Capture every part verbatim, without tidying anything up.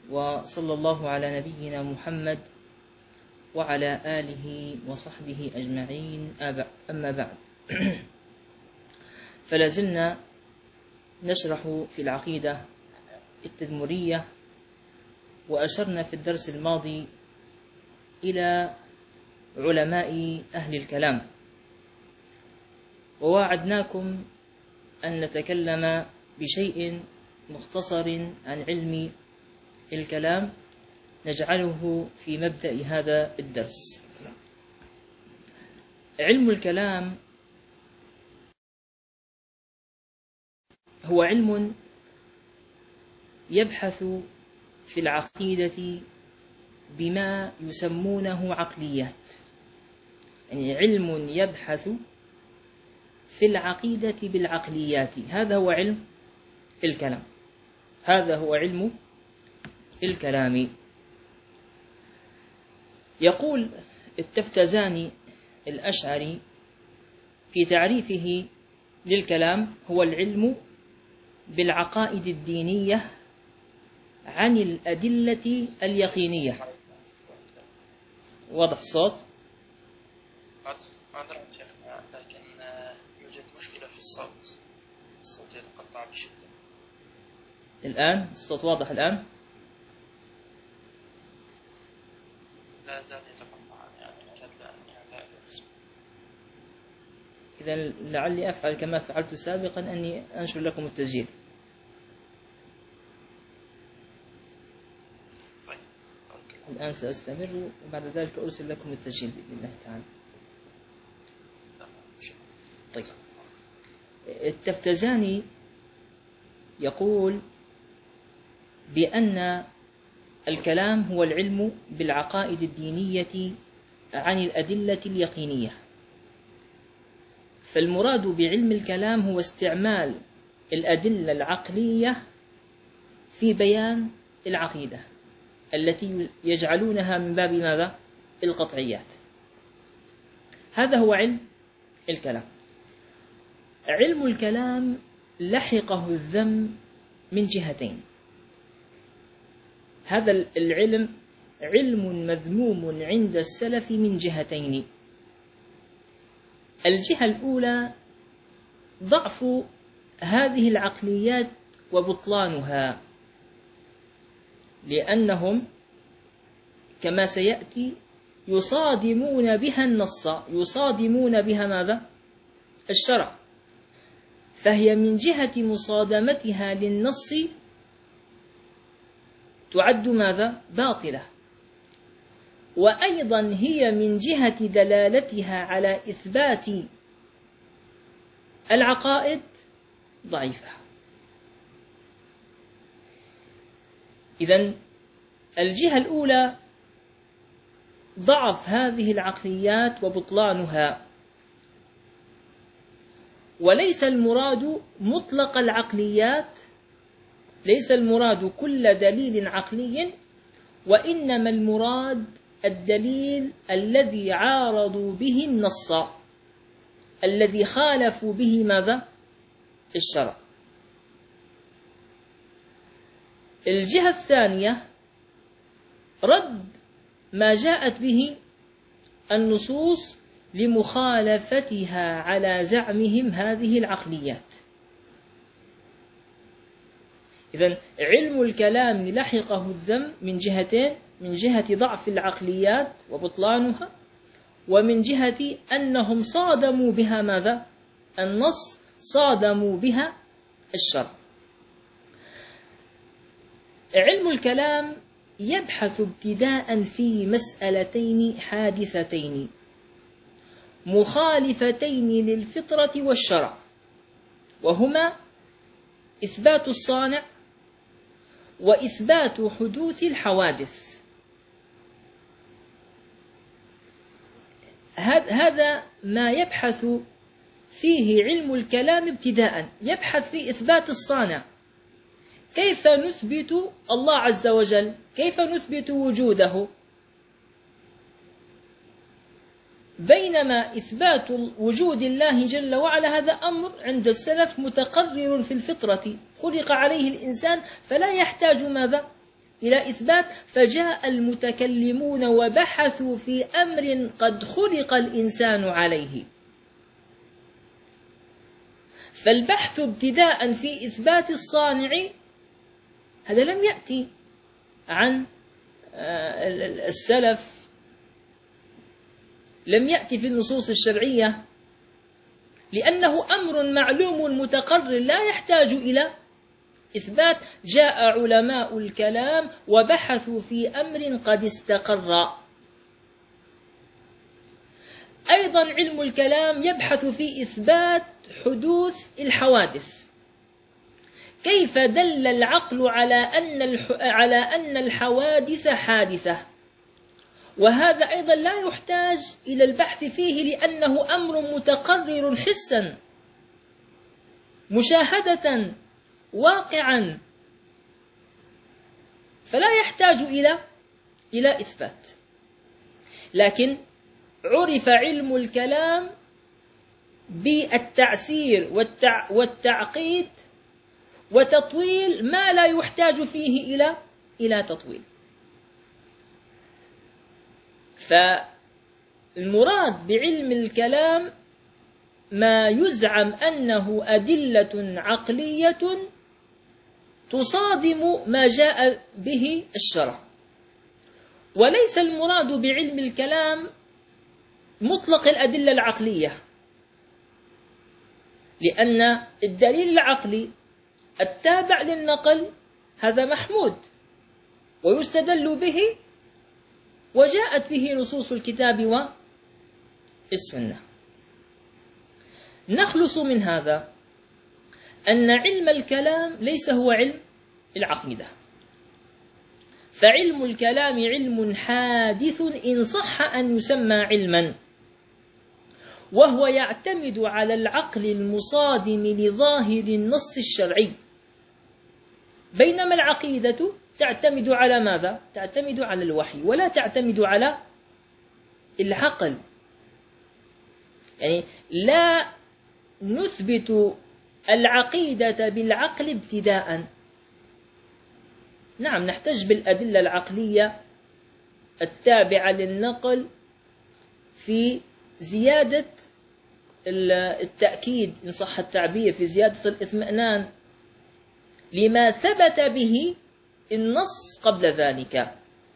وصلى الله على نبينا محمد وعلى آله وصحبه أجمعين. أما بعد، فلازلنا نشرح في العقيدة التدمرية، وأشرنا في الدرس الماضي إلى علماء أهل الكلام، ووعدناكم أن نتكلم بشيء مختصر عن علم الكلام نجعله في مبدأ هذا الدرس. علم الكلام هو علم يبحث في العقيدة بما يسمونه عقليات، يعني علم يبحث في العقيدة بالعقليات. هذا هو علم الكلام، هذا هو علم الكلام. يقول التفتزاني الأشعري في تعريفه للكلام: هو العلم بالعقائد الدينية عن الأدلة اليقينية. واضح الصوت؟ لكن يوجد مشكلة في الصوت، الصوت يتقطع بشدة. الآن الصوت واضح الآن؟ لا زال يتقطع، يعني كاد لا يسمع. إذا لعلي أفعل كما فعلت سابقا، أني أنشر لكم التسجيل. طيب. الآن سأستمر، وبعد ذلك أرسل لكم التسجيل بإذن الله تعالى. طيب. التفتزاني يقول بأن الكلام هو العلم بالعقائد الدينية عن الأدلة اليقينية. فالمراد بعلم الكلام هو استعمال الأدلة العقلية في بيان العقيدة التي يجعلونها من باب ماذا؟ القطعيات. هذا هو علم الكلام. علم الكلام لحقه الذم من جهتين. هذا العلم علم مذموم عند السلف من جهتين. الجهة الأولى ضعف هذه العقليات وبطلانها، لأنهم كما سيأتي يصادمون بها النص، يصادمون بها ماذا؟ الشرع. فهي من جهة مصادمتها للنص تعد ماذا؟ باطلة. وأيضا هي من جهة دلالتها على إثبات العقائد ضعيفة. إذن الجهة الأولى ضعف هذه العقليات وبطلانها، وليس المراد مطلق العقليات، ليس المراد كل دليل عقلي، وإنما المراد الدليل الذي عارضوا به النص، الذي خالفوا به ماذا؟ الشرع. الجهة الثانية رد ما جاءت به النصوص لمخالفتها على زعمهم هذه العقليات. إذن علم الكلام لحقه الذم من جهتين: من جهة ضعف العقليات وبطلانها، ومن جهة أنهم صادموا بها ماذا؟ النص، صادموا بها الشرع. علم الكلام يبحث ابتداء في مسألتين حادثتين مخالفتين للفطرة والشرع، وهما إثبات الصانع وإثبات حدوث الحوادث. هذا ما يبحث فيه علم الكلام ابتداء، يبحث في إثبات الصانع. كيف نثبت الله عز وجل؟ كيف نثبت وجوده؟ بينما إثبات وجود الله جل وعلا هذا أمر عند السلف متقرر في الفطرة، خلق عليه الإنسان فلا يحتاج ماذا؟ إلى إثبات، فجاء المتكلمون وبحثوا في أمر قد خلق الإنسان عليه. فالبحث ابتداء في إثبات الصانع هذا لم يأتي عن السلف، لم يأتي في النصوص الشرعية، لأنه أمر معلوم متقرر لا يحتاج إلى إثبات. جاء علماء الكلام وبحثوا في أمر قد استقر. أيضا علم الكلام يبحث في إثبات حدوث الحوادث. كيف دل العقل على أن على أن الحوادث حادثة؟ وهذا أيضا لا يحتاج إلى البحث فيه، لأنه أمر متقرر حسا مشاهدة واقعا، فلا يحتاج إلى إلى إثبات. لكن عرف علم الكلام بالتعسير والتع والتعقيد وتطويل ما لا يحتاج فيه إلى إلى تطويل. فالمراد بعلم الكلام ما يزعم أنه أدلة عقلية تصادم ما جاء به الشرع، وليس المراد بعلم الكلام مطلق الأدلة العقلية، لأن الدليل العقلي التابع للنقل هذا محمود ويستدل به، وجاءت به نصوص الكتاب والسنة. نخلص من هذا أن علم الكلام ليس هو علم العقيدة، فعلم الكلام علم حادث إن صح أن يسمى علما، وهو يعتمد على العقل المصادم لظاهر النص الشرعي، بينما العقيدة تعتمد على ماذا؟ تعتمد على الوحي ولا تعتمد على العقل. يعني لا نثبت العقيدة بالعقل ابتداء. نعم نحتج بالأدلة العقلية التابعة للنقل في زيادة التأكيد إن صح التعبير، في زيادة الاطمئنان لما ثبت به النص قبل ذلك.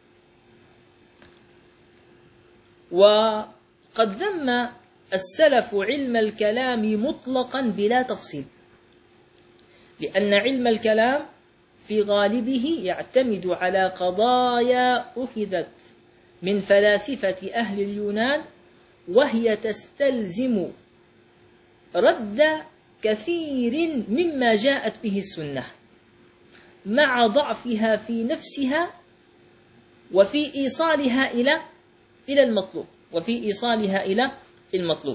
وقد ذم السلف علم الكلام مطلقا بلا تفصيل، لأن علم الكلام في غالبه يعتمد على قضايا أخذت من فلاسفة أهل اليونان، وهي تستلزم رد كثير مما جاءت به السنة، مع ضعفها في نفسها وفي إيصالها إلى إلى المطلوب وفي إيصالها إلى المطلوب.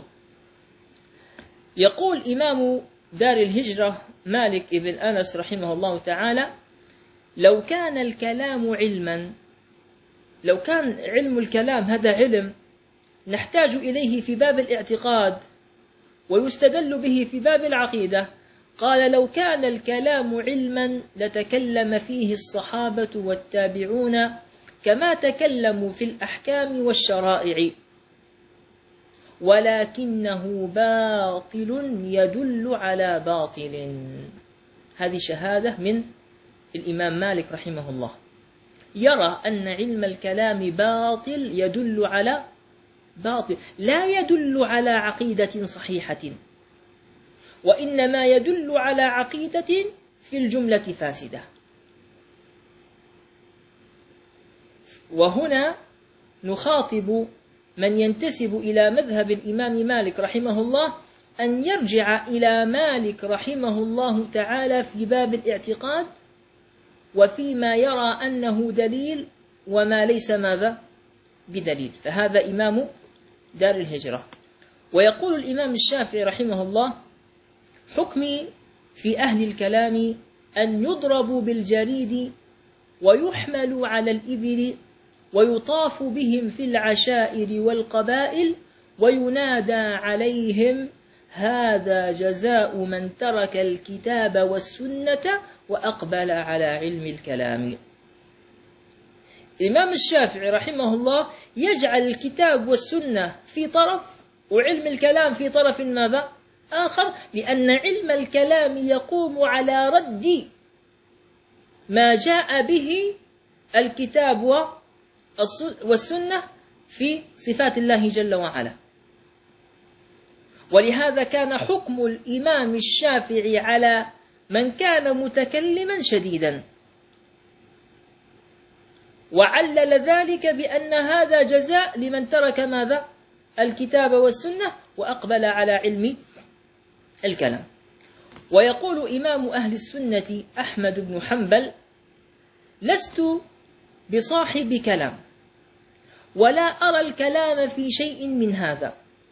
يقول إمام دار الهجرة مالك ابن أنس رحمه الله تعالى: لو كان الكلام علما، لو كان علم الكلام هذا علم نحتاج إليه في باب الاعتقاد ويستدل به في باب العقيدة، قال: لو كان الكلام علما لتكلم فيه الصحابة والتابعون كما تكلموا في الأحكام والشرائع، ولكنه باطل يدل على باطل. هذه شهادة من الإمام مالك رحمه الله، يرى أن علم الكلام باطل يدل على باطل، لا يدل على عقيدة صحيحة، وإنما يدل على عقيدة في الجملة فاسدة. وهنا نخاطب من ينتسب إلى مذهب الإمام مالك رحمه الله أن يرجع إلى مالك رحمه الله تعالى في باب الاعتقاد، وفيما يرى أنه دليل وما ليس ماذا بدليل، فهذا إمام دار الهجرة. ويقول الإمام الشافعي رحمه الله: حكمي في أهل الكلام أن يضربوا بالجريد ويحملوا على الإبل ويطاف بهم في العشائر والقبائل وينادى عليهم: هذا جزاء من ترك الكتاب والسنة وأقبل على علم الكلام. الإمام الشافعي رحمه الله يجعل الكتاب والسنة في طرف وعلم الكلام في طرف ماذا؟ آخر، لأن علم الكلام يقوم على رد ما جاء به الكتاب والسنة في صفات الله جل وعلا. ولهذا كان حكم الإمام الشافعي على من كان متكلما شديدا، وعلل ذلك بأن هذا جزاء لمن ترك ماذا؟ الكتاب والسنة وأقبل على علم الكلام. ويقول إمام أهل السنة أحمد بن حنبل: لست بصاحب كلام، ولا أرى الكلام في شيء من هذا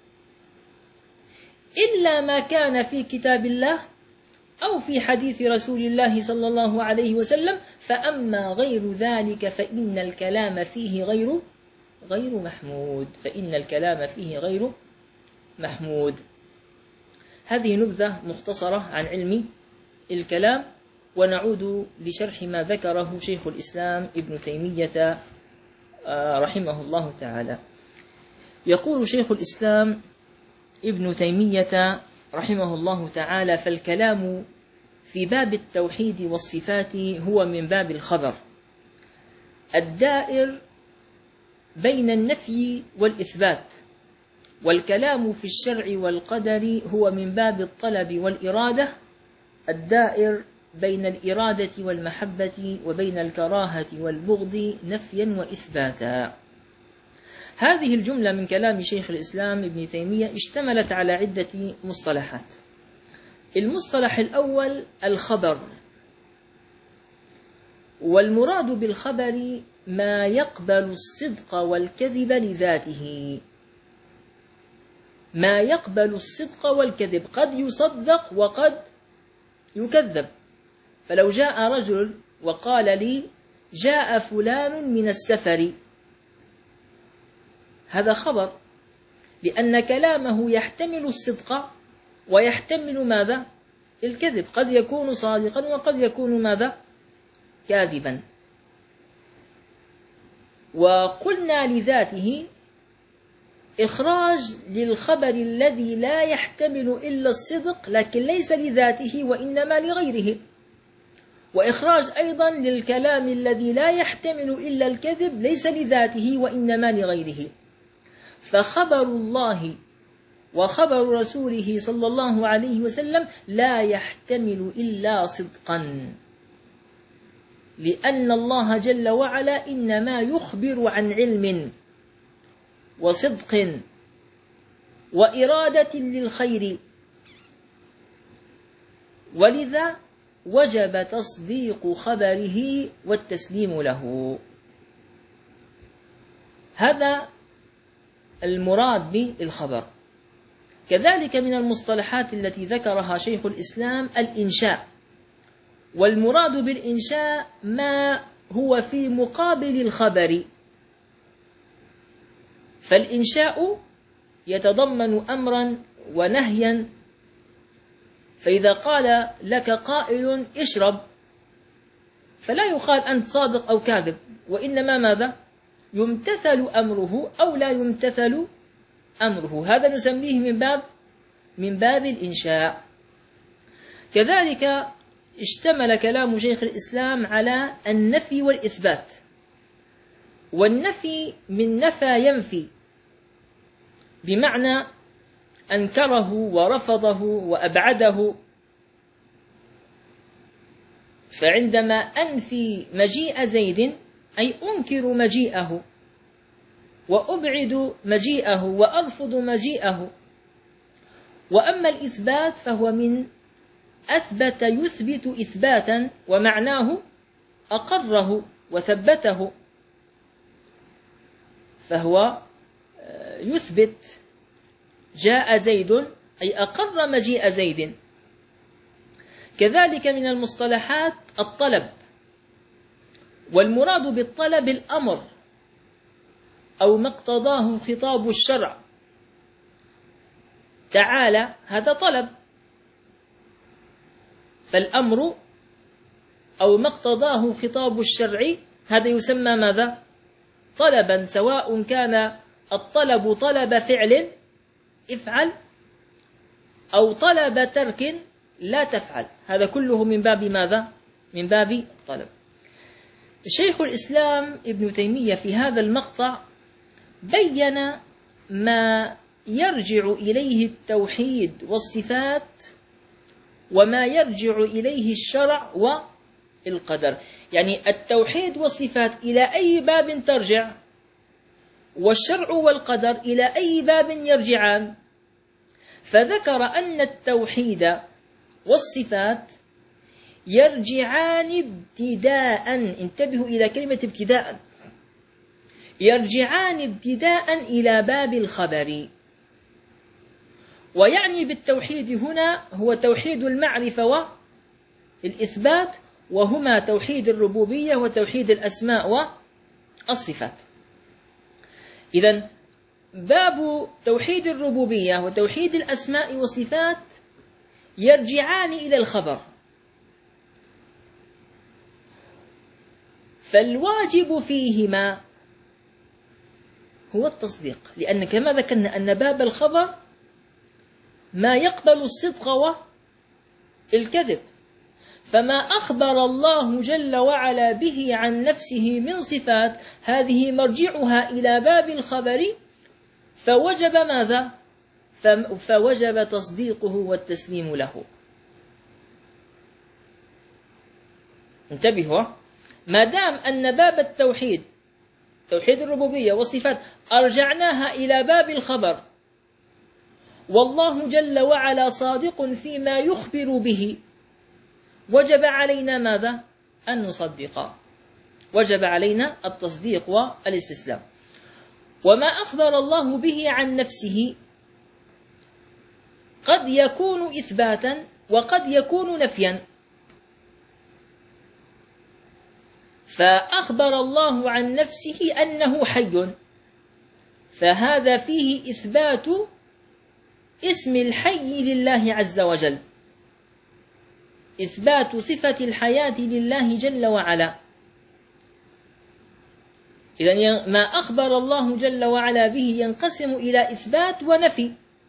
إلا ما كان في كتاب الله أو في حديث رسول الله صلى الله عليه وسلم، فأما غير ذلك فإن الكلام فيه غير غير محمود فإن الكلام فيه غير محمود. هذه نبذة مختصرة عن علم الكلام، ونعود لشرح ما ذكره شيخ الإسلام ابن تيمية رحمه الله تعالى. يقول شيخ الإسلام ابن تيمية رحمه الله تعالى: فالكلام في باب التوحيد والصفات هو من باب الخبر الدائر بين النفي والإثبات، والكلام في الشرع والقدر هو من باب الطلب والإرادة الدائر بين الإرادة والمحبة وبين الكراهة والبغض نفيا وإثباتا. هذه الجملة من كلام شيخ الإسلام ابن تيمية اشتملت على عدة مصطلحات. المصطلح الأول الخبر، والمراد بالخبر ما يقبل الصدق والكذب لذاته، ما يقبل الصدق والكذب، قد يصدق وقد يكذب. فلو جاء رجل وقال لي: جاء فلان من السفر، هذا خبر، لأن كلامه يحتمل الصدق ويحتمل ماذا؟ الكذب، قد يكون صادقا وقد يكون ماذا؟ كاذبا. وقلنا لذاته إخراج للخبر الذي لا يحتمل إلا الصدق لكن ليس لذاته وإنما لغيره، وإخراج أيضا للكلام الذي لا يحتمل إلا الكذب ليس لذاته وإنما لغيره. فخبر الله وخبر رسوله صلى الله عليه وسلم لا يحتمل إلا صدقا، لأن الله جل وعلا إنما يخبر عن علم وصدق وإرادة للخير، ولذا وجب تصديق خبره والتسليم له. هذا المراد بالخبر. كذلك من المصطلحات التي ذكرها شيخ الإسلام الإنشاء، والمراد بالإنشاء ما هو في مقابل الخبر. فالإنشاء يتضمن أمرا ونهيا، فإذا قال لك قائل اشرب فلا يقال أنت صادق أو كاذب، وإنما ماذا؟ يمتثل أمره أو لا يمتثل أمره. هذا نسميه من باب من باب الإنشاء. كذلك اشتمل كلام شيخ الإسلام على النفي والإثبات. والنفي من نفى ينفي، بمعنى أنكره ورفضه وأبعده. فعندما أنفي مجيء زيد أي أنكر مجيئه وأبعد مجيئه وأرفض مجيئه. وأما الإثبات فهو من أثبت يثبت إثباتا، ومعناه أقره وثبته، فهو يثبت جاء زيد أي أقر مجيء زيد. كذلك من المصطلحات الطلب، والمراد بالطلب الأمر أو ما اقتضاه خطاب الشرع. تعالى هذا طلب، فالأمر أو ما اقتضاه خطاب الشرع هذا يسمى ماذا؟ طلبا، سواء كان الطلب طلب فعل افعل أو طلب ترك لا تفعل، هذا كله من باب ماذا؟ من باب الطلب. شيخ الإسلام ابن تيمية في هذا المقطع بين ما يرجع إليه التوحيد والصفات وما يرجع إليه الشرع والقدر. يعني التوحيد والصفات إلى أي باب ترجع، والشرع والقدر إلى أي باب يرجعان. فذكر أن التوحيد والصفات يرجعان ابتداء، انتبهوا إلى كلمة ابتداء، يرجعان ابتداء إلى باب الخبر. ويعني بالتوحيد هنا هو توحيد المعرفة والإثبات، وهما توحيد الربوبية وتوحيد الأسماء والصفات. إذن باب توحيد الربوبية وتوحيد الأسماء والصفات يرجعان إلى الخبر، فالواجب فيهما هو التصديق، لأن كما ذكرنا أن باب الخبر ما يقبل الصدق والكذب، فما أخبر الله جل وعلا به عن نفسه من صفات هذه مرجعها إلى باب الخبر، فوجب ماذا؟ فوجب تصديقه والتسليم له. انتبهوا، ما دام أن باب التوحيد توحيد الربوبية والصفات أرجعناها إلى باب الخبر، والله جل وعلا صادق فيما يخبر به، وجب علينا ماذا؟ أن نصدق، وجب علينا التصديق والاستسلام. وما أخبر الله به عن نفسه قد يكون إثباتا وقد يكون نفيا. فأخبر الله عن نفسه أنه حي، فهذا فيه إثبات اسم الحي لله عز وجل، إثبات صفة الحياة لله جل وعلا. إذن ما أخبر الله جل وعلا به ينقسم إلى إثبات ونفي.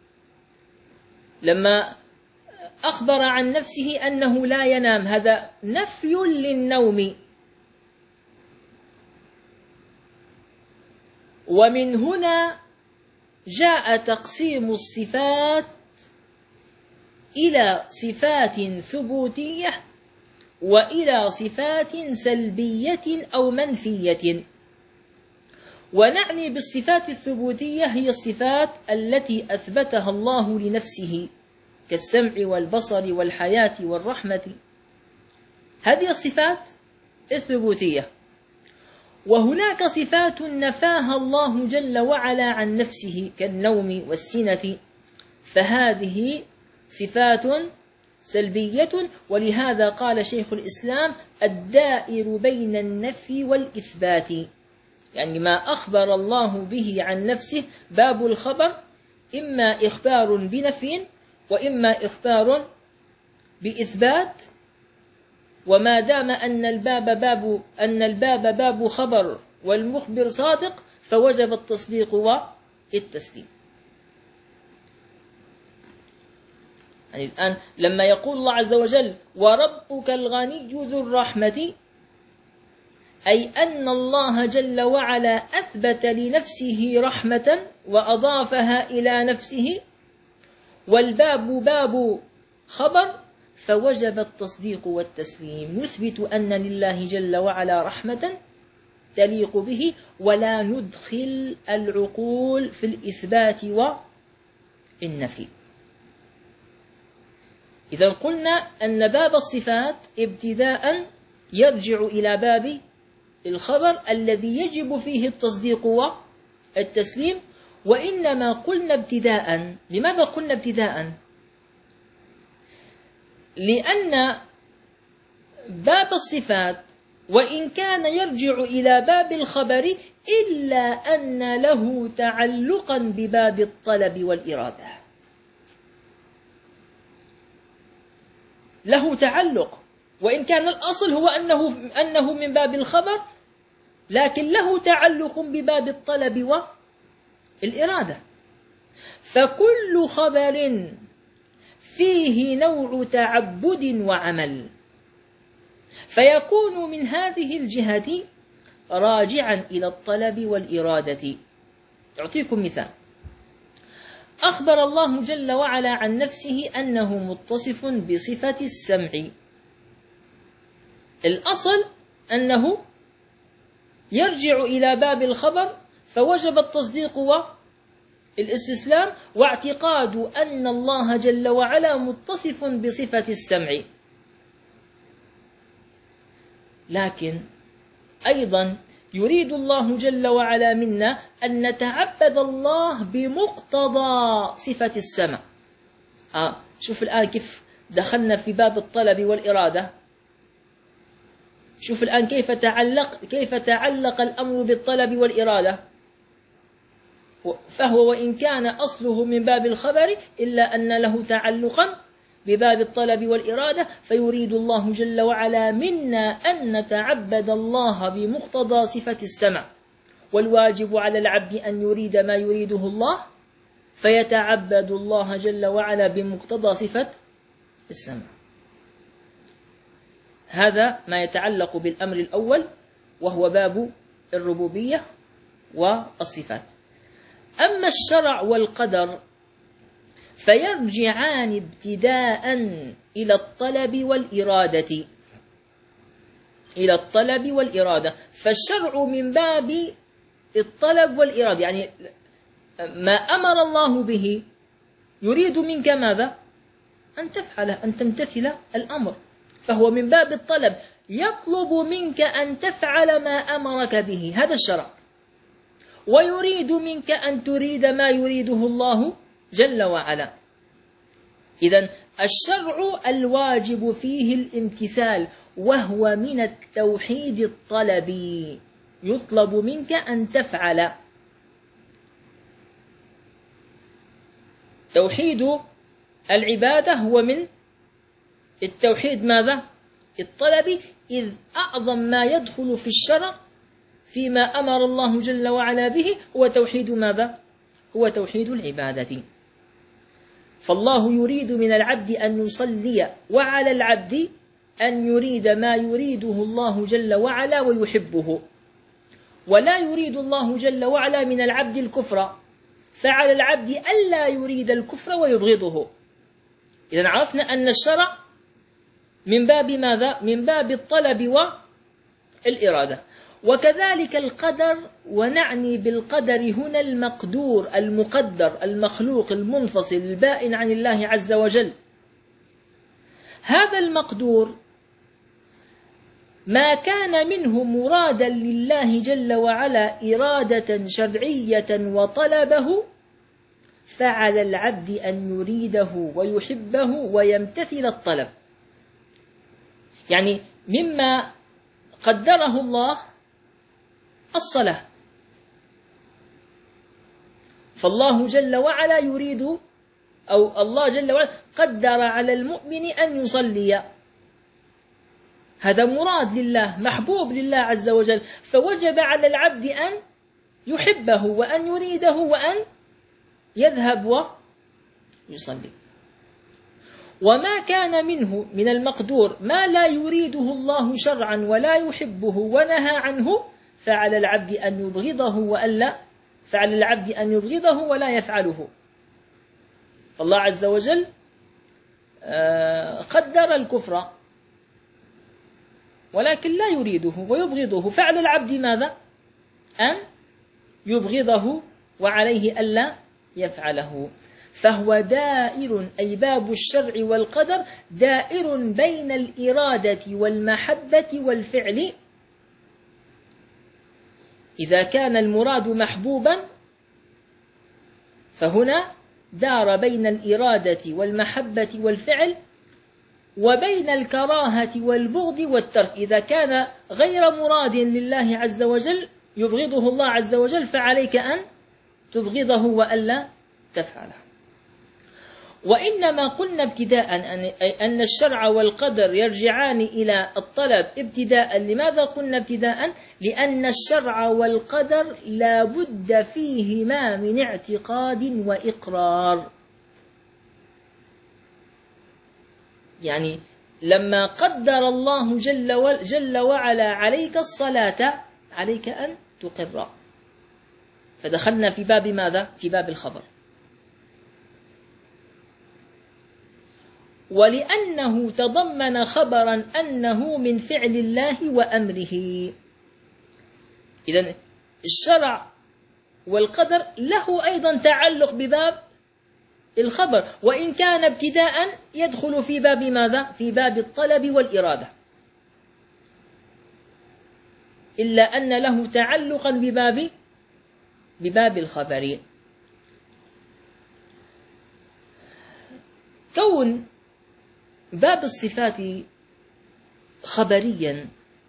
لما أخبر عن نفسه أنه لا ينام، هذا نفي للنوم، ومن هنا جاء تقسيم الصفات إلى صفات ثبوتية وإلى صفات سلبية أو منفية. ونعني بالصفات الثبوتية هي الصفات التي أثبتها الله لنفسه كالسمع والبصر والحياة والرحمة، هذه الصفات الثبوتية. وهناك صفات نفاها الله جل وعلا عن نفسه كالنوم والسنة، فهذه صفات سلبية. ولهذا قال شيخ الإسلام الدائر بين النفي والإثبات، يعني ما أخبر الله به عن نفسه باب الخبر إما إخبار بنفي وإما إخبار بإثبات. وما دام أن الباب باب أن الباب باب خبر والمخبر صادق، فوجب التصديق والتسليم. يعني الآن لما يقول الله عز وجل وربك الغني ذو الرحمة، أي أن الله جل وعلا أثبت لنفسه رحمة وأضافها إلى نفسه، والباب باب خبر، فوجب التصديق والتسليم. نثبت أن لله جل وعلا رحمة تليق به، ولا ندخل العقول في الإثبات والنفي. إذا قلنا أن باب الصفات ابتداء يرجع إلى باب الخبر الذي يجب فيه التصديق والتسليم. وإنما قلنا ابتداء. لماذا قلنا ابتداء؟ لأن باب الصفات وإن كان يرجع إلى باب الخبر إلا أن له تعلقا بباب الطلب والإرادة، له تعلق، وإن كان الأصل هو أنه, أنه من باب الخبر، لكن له تعلق بباب الطلب والإرادة. فكل خبر فيه نوع تعبد وعمل فيكون من هذه الجهة راجعا إلى الطلب والإرادة. أعطيكم مثال. أخبر الله جل وعلا عن نفسه أنه متصف بصفة السمع. الأصل أنه يرجع إلى باب الخبر، فوجب التصديق والاستسلام واعتقاد أن الله جل وعلا متصف بصفة السمع. لكن أيضا يريد الله جل وعلا منا أن نتعبد الله بمقتضى صفة السمع. آه شوف الآن كيف دخلنا في باب الطلب والإرادة. شوف الآن كيف تعلق كيف تعلق الأمر بالطلب والإرادة. فهو وإن كان أصله من باب الخبر إلا أن له تعلقا بباب الطلب والإرادة، فيريد الله جل وعلا منا أن نتعبد الله بمقتضى صفة السمع. والواجب على العبد أن يريد ما يريده الله، فيتعبد الله جل وعلا بمقتضى صفة السمع. هذا ما يتعلق بالأمر الأول وهو باب الربوبية والصفات. أما الشرع والقدر فيرجعان ابتداء إلى الطلب والإرادة إلى الطلب والإرادة. فالشرع من باب الطلب والإرادة، يعني ما أمر الله به يريد منك ماذا؟ أن تفعل، أن تمتثل الأمر، فهو من باب الطلب، يطلب منك أن تفعل ما أمرك به، هذا الشرع. ويريد منك أن تريد ما يريده الله جل وعلا. إذن الشرع الواجب فيه الامتثال، وهو من التوحيد الطلبي، يطلب منك أن تفعل. توحيد العبادة هو من التوحيد ماذا؟ الطلبي، إذ أعظم ما يدخل في الشرع فيما أمر الله جل وعلا به هو توحيد ماذا؟ هو توحيد العبادة. فالله يريد من العبد أن يصلي، وعلى العبد أن يريد ما يريده الله جل وعلا ويحبه. ولا يريد الله جل وعلا من العبد الكفر، فعلى العبد ألا يريد الكفر ويبغضه. إذن عرفنا أن الشرع من باب ماذا؟ من باب الطلب والإرادة. وكذلك القدر، ونعني بالقدر هنا المقدور المقدر المخلوق المنفصل البائن عن الله عز وجل. هذا المقدور ما كان منه مرادا لله جل وعلا إرادة شرعية وطلبه، فعلى العبد أن يريده ويحبه ويمتثل الطلب. يعني مما قدره الله الصلاة، فالله جل وعلا يريد، أو الله جل وعلا قدر على المؤمن أن يصلي، هذا مراد لله محبوب لله عز وجل، فوجب على العبد أن يحبه وأن يريده وأن يذهب ويصلي. وما كان منه من المقدور ما لا يريده الله شرعا ولا يحبه ونهى عنه، فعلى العبد أن يبغضه وألا فعلى العبد أن يبغضه ولا يفعله. فالله عز وجل قدر الكفر ولكن لا يريده ويبغضه، فعلى العبد ماذا؟ أن يبغضه وعليه ألا يفعله. فهو دائر، أي باب الشرع والقدر دائر بين الإرادة والمحبة والفعل. إذا كان المراد محبوبا فهنا دار بين الإرادة والمحبة والفعل، وبين الكراهة والبغض والترك. إذا كان غير مراد لله عز وجل يبغضه الله عز وجل، فعليك أن تبغضه وألا تفعله. وإنما قلنا ابتداء أن الشرع والقدر يرجعان إلى الطلب ابتداء. لماذا قلنا ابتداء؟ لأن الشرع والقدر لا بد فيهما من اعتقاد وإقرار. يعني لما قدر الله جل, جل وعلا عليك الصلاة عليك أن تقر. فدخلنا في باب ماذا؟ في باب الخبر. ولأنه تضمن خبرا أنه من فعل الله وأمره. إذن الشرع والقدر له أيضا تعلق بباب الخبر، وإن كان ابتداء يدخل في باب ماذا؟ في باب الطلب والإرادة، إلا أن له تعلقا بباب بباب الخبر. كون باب الصفات خبريا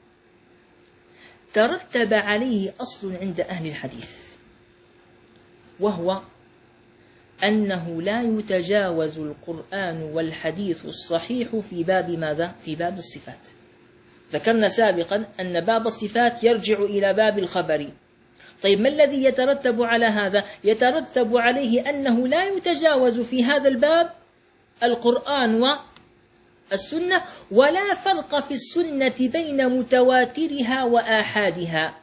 ترتب عليه أصل عند أهل الحديث، وهو أنه لا يتجاوز القرآن والحديث الصحيح في باب ماذا؟ في باب الصفات. ذكرنا سابقا أن باب الصفات يرجع إلى باب الخبر. طيب ما الذي يترتب على هذا؟ يترتب عليه أنه لا يتجاوز في هذا الباب القرآن والسنة، ولا فرق في السنة بين متواترها وآحادها،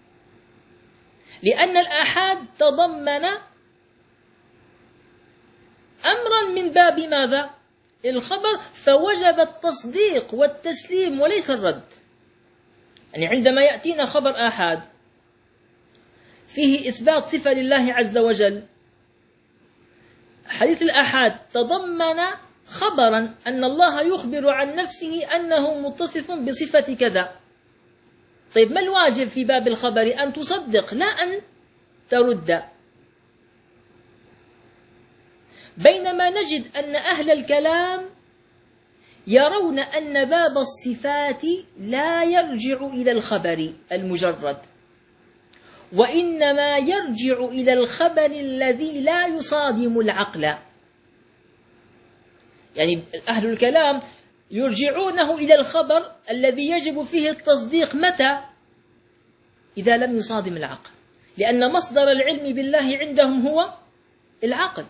لأن الآحاد تضمن أمرا من باب ماذا؟ الخبر، فوجب التصديق والتسليم وليس الرد. يعني عندما يأتينا خبر آحاد فيه إثبات صفة لله عز وجل، حديث الآحاد تضمن خبرا أن الله يخبر عن نفسه أنه متصف بصفة كذا. طيب ما الواجب في باب الخبر؟ أن تصدق لا أن ترد. بينما نجد أن أهل الكلام يرون أن باب الصفات لا يرجع إلى الخبر المجرد، وإنما يرجع إلى الخبر الذي لا يصادم العقل. يعني أهل الكلام يرجعونه إلى الخبر الذي يجب فيه التصديق متى؟ إذا لم يصادم العقل، لأن مصدر العلم بالله عندهم هو العقل.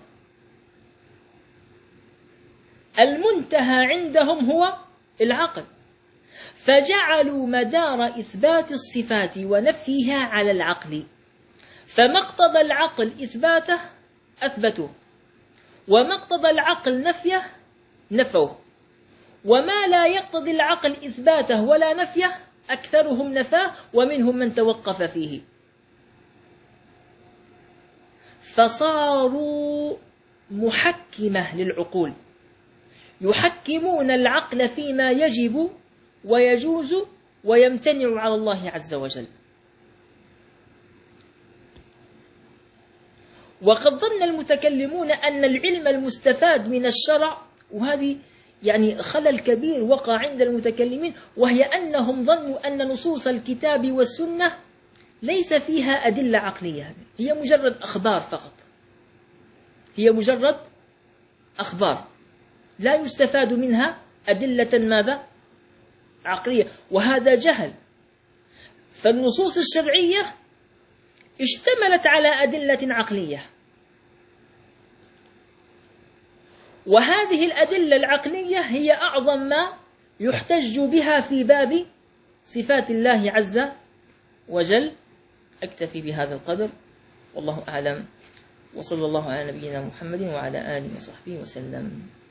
المنتهى عندهم هو العقل، فجعلوا مدار إثبات الصفات ونفيها على العقل. فما اقتضى العقل إثباته أثبتوه، وما اقتضى العقل نفيه نفوه، وما لا يقتضي العقل إثباته ولا نفيه أكثرهم نفاه، ومنهم من توقف فيه. فصاروا محكمة للعقول، يحكمون العقل فيما يجب ويجوز ويمتنع على الله عز وجل. وقد ظن المتكلمون أن العلم المستفاد من الشرع، وهذه يعني خلل كبير وقع عند المتكلمين، وهي أنهم ظنوا أن نصوص الكتاب والسنة ليس فيها أدلة عقلية، هي مجرد أخبار فقط، هي مجرد أخبار لا يستفاد منها أدلة ماذا؟ عقلية، وهذا جهل. فالنصوص الشرعية اشتملت على أدلة عقلية، وهذه الأدلة العقلية هي أعظم ما يحتج بها في باب صفات الله عز وجل. أكتفي بهذا القدر، والله أعلم، وصلى الله على نبينا محمد وعلى آله وصحبه وسلم.